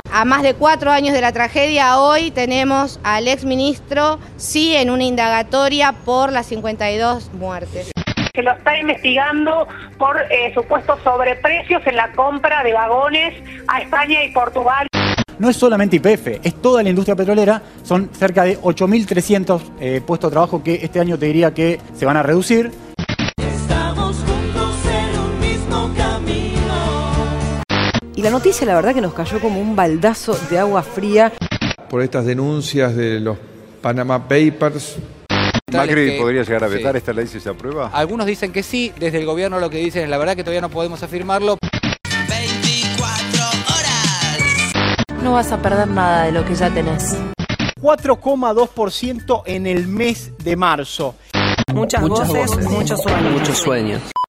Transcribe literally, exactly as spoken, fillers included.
A más de cuatro años de la tragedia, hoy tenemos al exministro, sí, en una indagatoria por las cincuenta y dos muertes. Se lo está investigando por eh, supuestos sobreprecios en la compra de vagones a España y Portugal. No es solamente Y P F, es toda la industria petrolera, son cerca de ocho mil trescientos eh, puestos de trabajo que este año te diría que se van a reducir. Estamos juntos en un mismo camino. Y la noticia, la verdad, que nos cayó como un baldazo de agua fría. Por estas denuncias de los Panama Papers. ¿Macri que, podría llegar a vetar sí. esta ley si se aprueba? Algunos dicen que sí, desde el gobierno lo que dicen es la verdad que todavía no podemos afirmarlo. veinticuatro horas. No vas a perder nada de lo que ya tenés. cuatro coma dos por ciento en el mes de marzo. Muchas, Muchas voces, voces, muchos sueños. Muchos sueños.